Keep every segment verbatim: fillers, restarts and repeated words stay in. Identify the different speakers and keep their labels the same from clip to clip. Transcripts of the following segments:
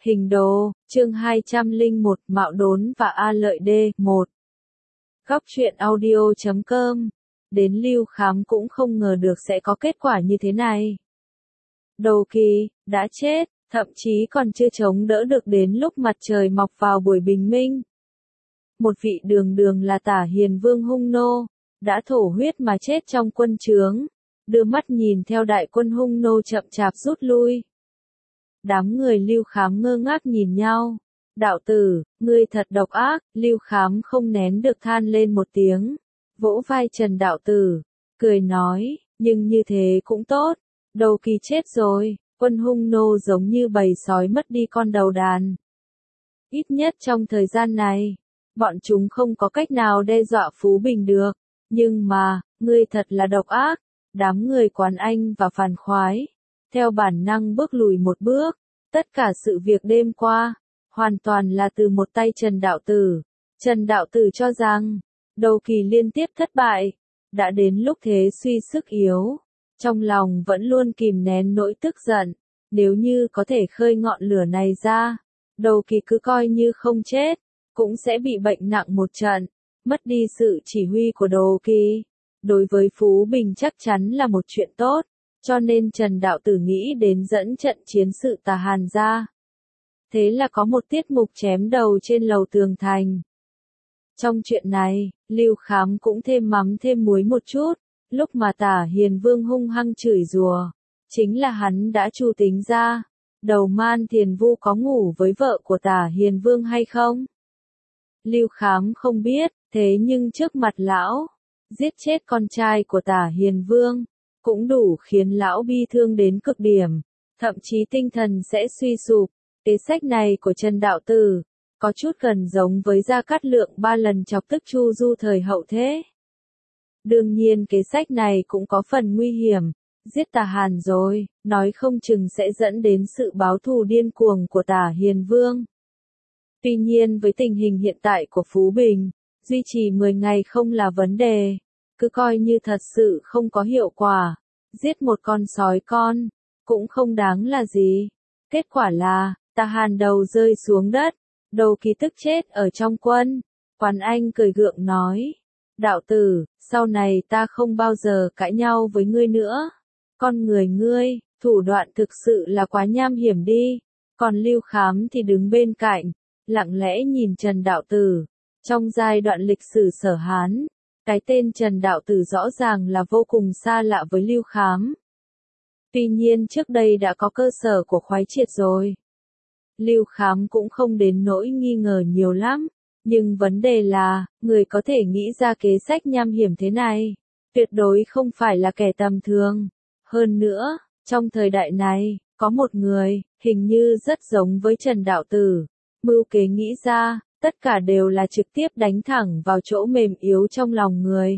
Speaker 1: Hình đồ, chương hai trăm lẻ một, Mạo Đốn và A Lợi Đê, một. Góc truyện audio chấm com. Đến Lưu Khám cũng không ngờ được sẽ có kết quả như thế này. Đầu Kỳ, đã chết, thậm chí còn chưa chống đỡ được đến lúc mặt trời mọc vào buổi bình minh. Một vị đường đường là Tả Hiền Vương Hung Nô, đã thổ huyết mà chết trong quân trướng, đưa mắt nhìn theo đại quân Hung Nô chậm chạp rút lui. Đám người Lưu Khám ngơ ngác nhìn nhau. Đạo tử, ngươi thật độc ác, Lưu Khám không nén được than lên một tiếng, vỗ vai Trần đạo tử, cười nói, nhưng như thế cũng tốt, Đầu Kỳ chết rồi, quân Hung Nô giống như bầy sói mất đi con đầu đàn. Ít nhất trong thời gian này, bọn chúng không có cách nào đe dọa Phú Bình được, nhưng mà, ngươi thật là độc ác, đám người Quán Anh và Phàn Khoái, theo bản năng bước lùi một bước, tất cả sự việc đêm qua, hoàn toàn là từ một tay Trần đạo tử. Trần đạo tử cho rằng, Đầu Kỳ liên tiếp thất bại, đã đến lúc thế suy sức yếu, trong lòng vẫn luôn kìm nén nỗi tức giận, nếu như có thể khơi ngọn lửa này ra, Đầu Kỳ cứ coi như không chết, cũng sẽ bị bệnh nặng một trận, mất đi sự chỉ huy của Đầu Kỳ. Đối với Phú Bình chắc chắn là một chuyện tốt, cho nên Trần đạo tử nghĩ đến dẫn trận chiến sự Tà Hàn ra. Thế là có một tiết mục chém đầu trên lầu tường thành. Trong chuyện này, Lưu Khám cũng thêm mắm thêm muối một chút, lúc mà Tả Hiền Vương hung hăng chửi rủa, chính là hắn đã chu tính ra, Đầu Man Thiền Vu có ngủ với vợ của Tả Hiền Vương hay không? Lưu Khám không biết, thế nhưng trước mặt lão, giết chết con trai của Tả Hiền Vương, cũng đủ khiến lão bi thương đến cực điểm, thậm chí tinh thần sẽ suy sụp. Kế sách này của Trần đạo tử, có chút gần giống với Gia Cát Lượng ba lần chọc tức Chu Du thời hậu thế. Đương nhiên kế sách này cũng có phần nguy hiểm, giết Tà Hàn rồi, nói không chừng sẽ dẫn đến sự báo thù điên cuồng của Tả Hiền Vương. Tuy nhiên với tình hình hiện tại của Phú Bình, duy trì mười ngày không là vấn đề, cứ coi như thật sự không có hiệu quả, giết một con sói con, cũng không đáng là gì. Kết quả là, Tà Hàn đầu rơi xuống đất, Đầu Kỳ tức chết ở trong quân. Quán Anh cười gượng nói, đạo tử, sau này ta không bao giờ cãi nhau với ngươi nữa. Con người ngươi, thủ đoạn thực sự là quá nham hiểm đi. Còn Lưu Khám thì đứng bên cạnh, lặng lẽ nhìn Trần đạo tử. Trong giai đoạn lịch sử Sở Hán, cái tên Trần đạo tử rõ ràng là vô cùng xa lạ với Lưu Khám. Tuy nhiên trước đây đã có cơ sở của khoái triệt rồi. Lưu Khám cũng không đến nỗi nghi ngờ nhiều lắm, nhưng vấn đề là, người có thể nghĩ ra kế sách nham hiểm thế này, tuyệt đối không phải là kẻ tầm thường. Hơn nữa, trong thời đại này, có một người, hình như rất giống với Trần đạo tử, mưu kế nghĩ ra, tất cả đều là trực tiếp đánh thẳng vào chỗ mềm yếu trong lòng người,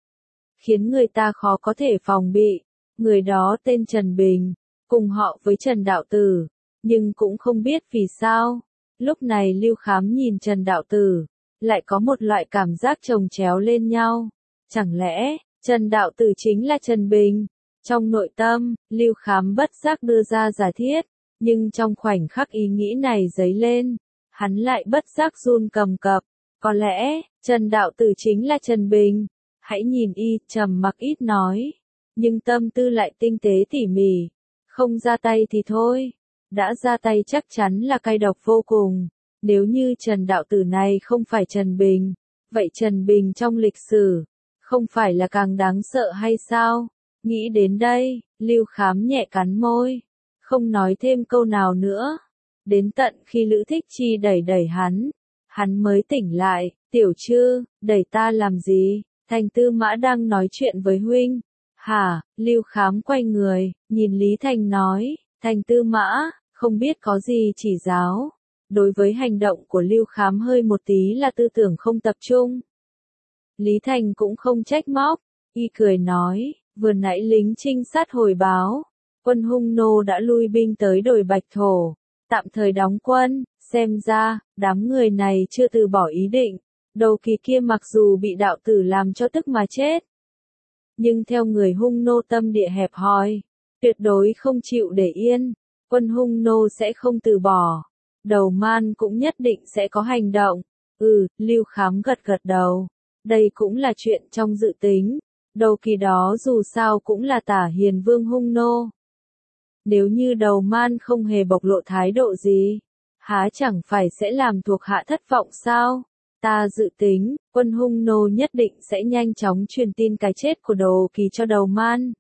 Speaker 1: khiến người ta khó có thể phòng bị. Người đó tên Trần Bình, cùng họ với Trần đạo tử, nhưng cũng không biết vì sao, lúc này Lưu Khám nhìn Trần đạo tử, lại có một loại cảm giác chồng chéo lên nhau. Chẳng lẽ, Trần đạo tử chính là Trần Bình? Trong nội tâm, Lưu Khám bất giác đưa ra giả thiết, nhưng trong khoảnh khắc ý nghĩ này dấy lên, hắn lại bất giác run cầm cập. Có lẽ, Trần đạo tử chính là Trần Bình. Hãy nhìn y, trầm mặc ít nói, nhưng tâm tư lại tinh tế tỉ mỉ. Không ra tay thì thôi, đã ra tay chắc chắn là cay độc vô cùng. Nếu như Trần đạo tử này không phải Trần Bình, vậy Trần Bình trong lịch sử, không phải là càng đáng sợ hay sao? Nghĩ đến đây, Lưu Khám nhẹ cắn môi, không nói thêm câu nào nữa. Đến tận khi Lữ Thích Chi đẩy đẩy hắn, hắn mới tỉnh lại. Tiểu Trư, đẩy ta làm gì? Thành Tư Mã đang nói chuyện với huynh. Hả? Lưu Khám quay người, nhìn Lý Thành nói, Thành Tư Mã, không biết có gì chỉ giáo. Đối với hành động của Lưu Khám hơi một tí là tư tưởng không tập trung. Lý Thành cũng không trách móc, y cười nói, vừa nãy lính trinh sát hồi báo, quân Hung Nô đã lui binh tới đồi Bạch Thổ, tạm thời đóng quân, xem ra, đám người này chưa từ bỏ ý định. Đầu Kỳ kia mặc dù bị đạo tử làm cho tức mà chết, nhưng theo người Hung Nô tâm địa hẹp hòi, tuyệt đối không chịu để yên, quân Hung Nô sẽ không từ bỏ. Đầu Man cũng nhất định sẽ có hành động. Ừ, Lưu Khám gật gật đầu. Đây cũng là chuyện trong dự tính. Đầu Kỳ đó dù sao cũng là Tả Hiền Vương hung nô. Nếu như Đầu Man không hề bộc lộ thái độ gì, há chẳng phải sẽ làm thuộc hạ thất vọng sao? Ta dự tính, quân hung nô nhất định sẽ nhanh chóng truyền tin cái chết của Đầu Kỳ cho Đầu Man.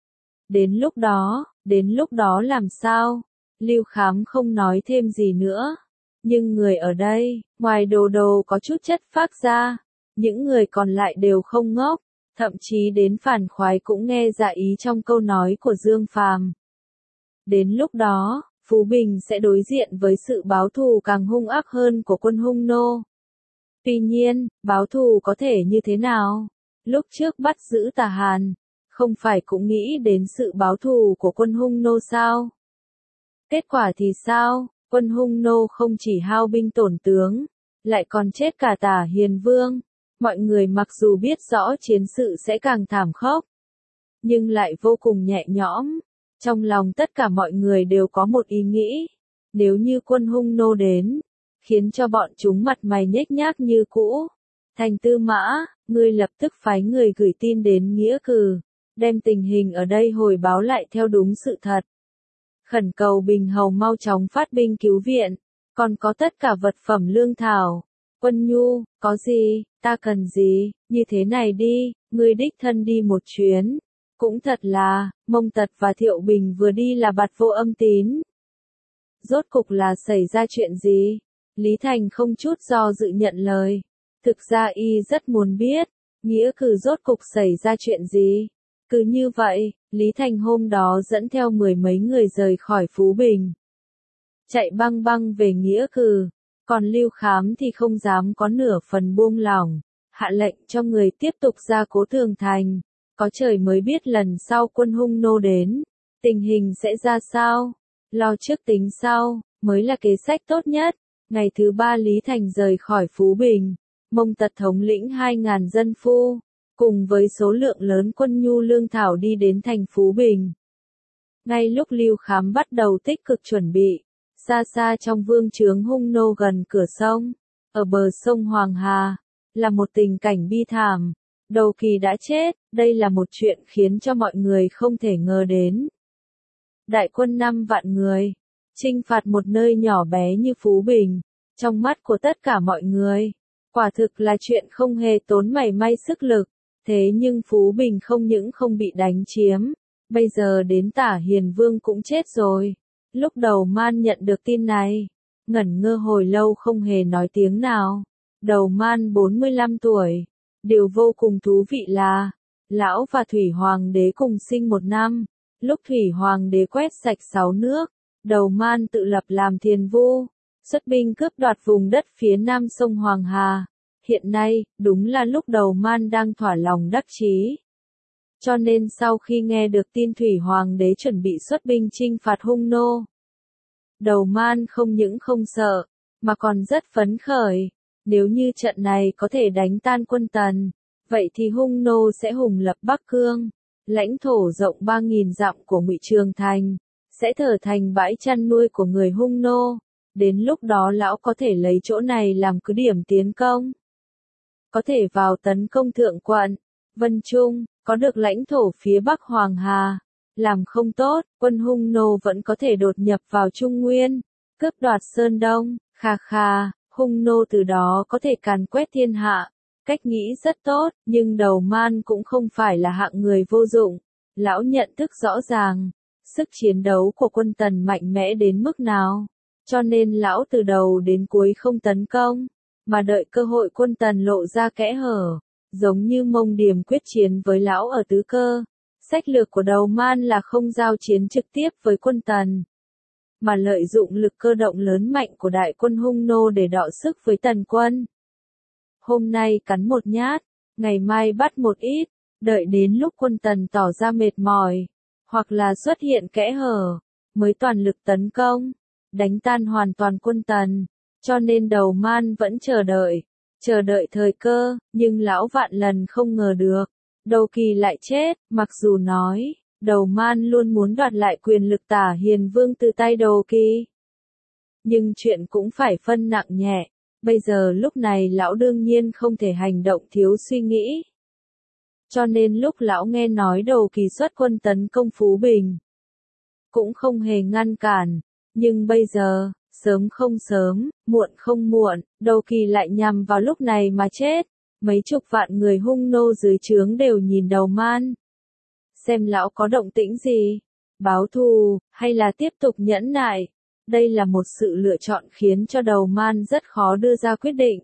Speaker 1: Đến lúc đó, đến lúc đó làm sao? Lưu Khám không nói thêm gì nữa. Nhưng người ở đây, ngoài Đồ Đồ có chút chất phác ra, những người còn lại đều không ngốc, thậm chí đến Phản Khoái cũng nghe ra ý trong câu nói của Dương Phàm. Đến lúc đó, Phú Bình sẽ đối diện với sự báo thù càng hung ác hơn của quân hung nô. Tuy nhiên, báo thù có thể như thế nào? Lúc trước bắt giữ Tả Hàn, không phải cũng nghĩ đến sự báo thù của quân hung nô sao? Kết quả thì sao? Quân hung nô không chỉ hao binh tổn tướng, lại còn chết cả Tả Hiền Vương. Mọi người mặc dù biết rõ chiến sự sẽ càng thảm khốc, nhưng lại vô cùng nhẹ nhõm. Trong lòng tất cả mọi người đều có một ý nghĩ. Nếu như quân hung nô đến, khiến cho bọn chúng mặt mày nhếch nhác như cũ. Thành Tư Mã, ngươi lập tức phái người gửi tin đến Nghĩa Cừ, đem tình hình ở đây hồi báo lại theo đúng sự thật. Khẩn cầu Bình Hầu mau chóng phát binh cứu viện, còn có tất cả vật phẩm lương thảo. Quân Nhu, có gì, ta cần gì, như thế này đi, ngươi đích thân đi một chuyến. Cũng thật là, Mông Tật và Thiệu Bình vừa đi là bạt vô âm tín. Rốt cục là xảy ra chuyện gì? Lý Thành không chút do dự nhận lời. Thực ra y rất muốn biết, Nghĩa Cừ rốt cục xảy ra chuyện gì? Cứ như vậy, Lý Thành hôm đó dẫn theo mười mấy người rời khỏi Phú Bình. Chạy băng băng về Nghĩa Cừ, còn Lưu Khám thì không dám có nửa phần buông lỏng, hạ lệnh cho người tiếp tục ra cố tường thành. Có trời mới biết lần sau quân hung nô đến, tình hình sẽ ra sao? Lo trước tính sau, mới là kế sách tốt nhất. Ngày thứ ba Lý Thành rời khỏi Phú Bình, Mông Tật thống lĩnh hai ngàn dân phu, cùng với số lượng lớn quân nhu lương thảo đi đến thành Phú Bình. Ngay lúc Lưu Khám bắt đầu tích cực chuẩn bị, xa xa trong vương trướng hung nô gần cửa sông, ở bờ sông Hoàng Hà, là một tình cảnh bi thảm. Đầu Kỳ đã chết, đây là một chuyện khiến cho mọi người không thể ngờ đến. Đại quân năm vạn người, chinh phạt một nơi nhỏ bé như Phú Bình, trong mắt của tất cả mọi người, quả thực là chuyện không hề tốn mảy may sức lực. Thế nhưng Phú Bình không những không bị đánh chiếm, bây giờ đến Tả Hiền Vương cũng chết rồi. Lúc Đầu Man nhận được tin này, ngẩn ngơ hồi lâu không hề nói tiếng nào. Đầu Man bốn mươi lăm tuổi. Điều vô cùng thú vị là, lão và Thủy Hoàng đế cùng sinh một năm. Lúc Thủy Hoàng đế quét sạch sáu nước, Đầu Man tự lập làm thiền vu, xuất binh cướp đoạt vùng đất phía nam sông Hoàng Hà. Hiện nay, đúng là lúc Đầu Man đang thỏa lòng đắc chí. Cho nên sau khi nghe được tin Thủy Hoàng đế chuẩn bị xuất binh chinh phạt hung nô, Đầu Man không những không sợ, mà còn rất phấn khởi. Nếu như trận này có thể đánh tan quân Tần, vậy thì hung nô sẽ hùng lập Bắc Cương, lãnh thổ rộng ba nghìn dặm của Ngụy Trường Thành, sẽ trở thành bãi chăn nuôi của người hung nô. Đến lúc đó lão có thể lấy chỗ này làm cứ điểm tiến công. Có thể vào tấn công Thượng Quận, Vân Trung, có được lãnh thổ phía Bắc Hoàng Hà. Làm không tốt, quân hung nô vẫn có thể đột nhập vào Trung Nguyên, cướp đoạt Sơn Đông, kha kha. Hung nô từ đó có thể càn quét thiên hạ. Cách nghĩ rất tốt, nhưng Đầu Man cũng không phải là hạng người vô dụng. Lão nhận thức rõ ràng, sức chiến đấu của quân Tần mạnh mẽ đến mức nào. Cho nên lão từ đầu đến cuối không tấn công, mà đợi cơ hội quân Tần lộ ra kẽ hở. Giống như Mông Điềm quyết chiến với lão ở Tứ Cơ. Sách lược của Đầu Man là không giao chiến trực tiếp với quân Tần, mà lợi dụng lực cơ động lớn mạnh của đại quân hung nô để đọ sức với Tần quân. Hôm nay cắn một nhát, ngày mai bắt một ít, đợi đến lúc quân Tần tỏ ra mệt mỏi, hoặc là xuất hiện kẽ hở, mới toàn lực tấn công, đánh tan hoàn toàn quân Tần. Cho nên Đầu Man vẫn chờ đợi, chờ đợi thời cơ, nhưng lão vạn lần không ngờ được, Đầu Kỳ lại chết. Mặc dù nói, Đầu Man luôn muốn đoạt lại quyền lực Tả Hiền Vương từ tay Đầu Kỳ, nhưng chuyện cũng phải phân nặng nhẹ. Bây giờ lúc này lão đương nhiên không thể hành động thiếu suy nghĩ. Cho nên lúc lão nghe nói Đầu Kỳ xuất quân tấn công Phú Bình, cũng không hề ngăn cản. Nhưng bây giờ, sớm không sớm, muộn không muộn, Đầu Kỳ lại nhằm vào lúc này mà chết. Mấy chục vạn người hung nô dưới trướng đều nhìn Đầu Man. Xem lão có động tĩnh gì, báo thù, hay là tiếp tục nhẫn nại. Đây là một sự lựa chọn khiến cho Đầu Man rất khó đưa ra quyết định.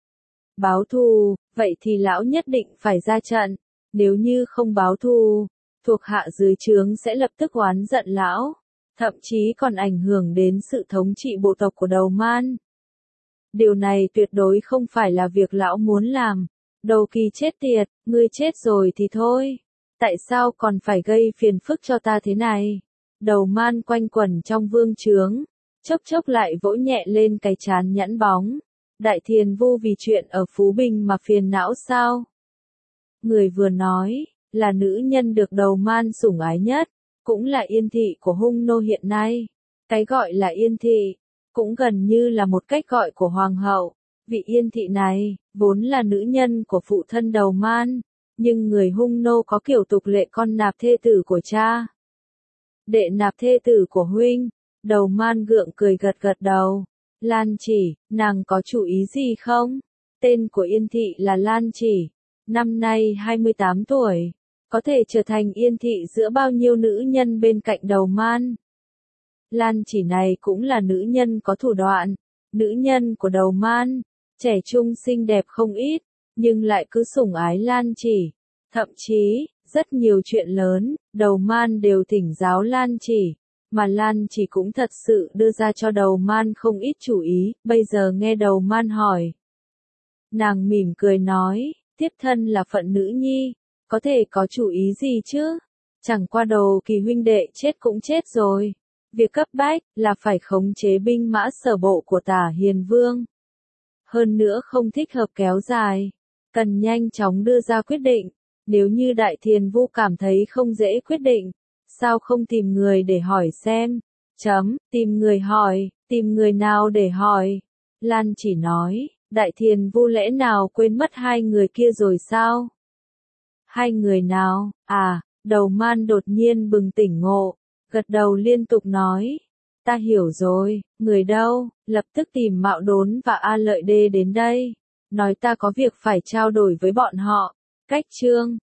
Speaker 1: Báo thù, vậy thì lão nhất định phải ra trận. Nếu như không báo thù, thuộc hạ dưới trướng sẽ lập tức oán giận lão, thậm chí còn ảnh hưởng đến sự thống trị bộ tộc của Đầu Man. Điều này tuyệt đối không phải là việc lão muốn làm. Đầu Kỳ chết tiệt, ngươi chết rồi thì thôi. Tại sao còn phải gây phiền phức cho ta thế này? Đầu Man quanh quẩn trong vương trướng, chốc chốc lại vỗ nhẹ lên cái trán nhẵn bóng. Đại Thiền Vu vì chuyện ở Phú Bình mà phiền não sao? Người vừa nói, là nữ nhân được Đầu Man sủng ái nhất, cũng là yên thị của hung nô hiện nay. Cái gọi là yên thị, cũng gần như là một cách gọi của hoàng hậu. Vị yên thị này, vốn là nữ nhân của phụ thân Đầu Man, nhưng người hung nô có kiểu tục lệ con nạp thê tử của cha, đệ nạp thê tử của huynh. Đầu Man gượng cười gật gật đầu. Lan Chỉ, nàng có chủ ý gì không? Tên của yên thị là Lan Chỉ, năm nay hai mươi tám tuổi, có thể trở thành yên thị giữa bao nhiêu nữ nhân bên cạnh Đầu Man. Lan Chỉ này cũng là nữ nhân có thủ đoạn, nữ nhân của Đầu Man, trẻ trung xinh đẹp không ít, nhưng lại cứ sủng ái Lan Chỉ. Thậm chí, rất nhiều chuyện lớn, Đầu Man đều thỉnh giáo Lan Chỉ, mà Lan Chỉ cũng thật sự đưa ra cho Đầu Man không ít chủ ý. Bây giờ nghe Đầu Man hỏi, nàng mỉm cười nói, tiếp thân là phận nữ nhi, có thể có chủ ý gì chứ? Chẳng qua Đầu Kỳ huynh đệ chết cũng chết rồi. Việc cấp bách là phải khống chế binh mã sở bộ của Tả Hiền Vương. Hơn nữa không thích hợp kéo dài, cần nhanh chóng đưa ra quyết định. Nếu như Đại Thiền Vu cảm thấy không dễ quyết định, sao không tìm người để hỏi xem? Chấm, tìm người hỏi, tìm người nào để hỏi? Lan Chỉ nói, Đại Thiền Vu lẽ nào quên mất hai người kia rồi sao? Hai người nào? À, Đầu Man đột nhiên bừng tỉnh ngộ, gật đầu liên tục nói, ta hiểu rồi. Người đâu? Lập tức tìm Mạo Đốn và A Lợi Đê đến đây, nói ta có việc phải trao đổi với bọn họ. Cách chương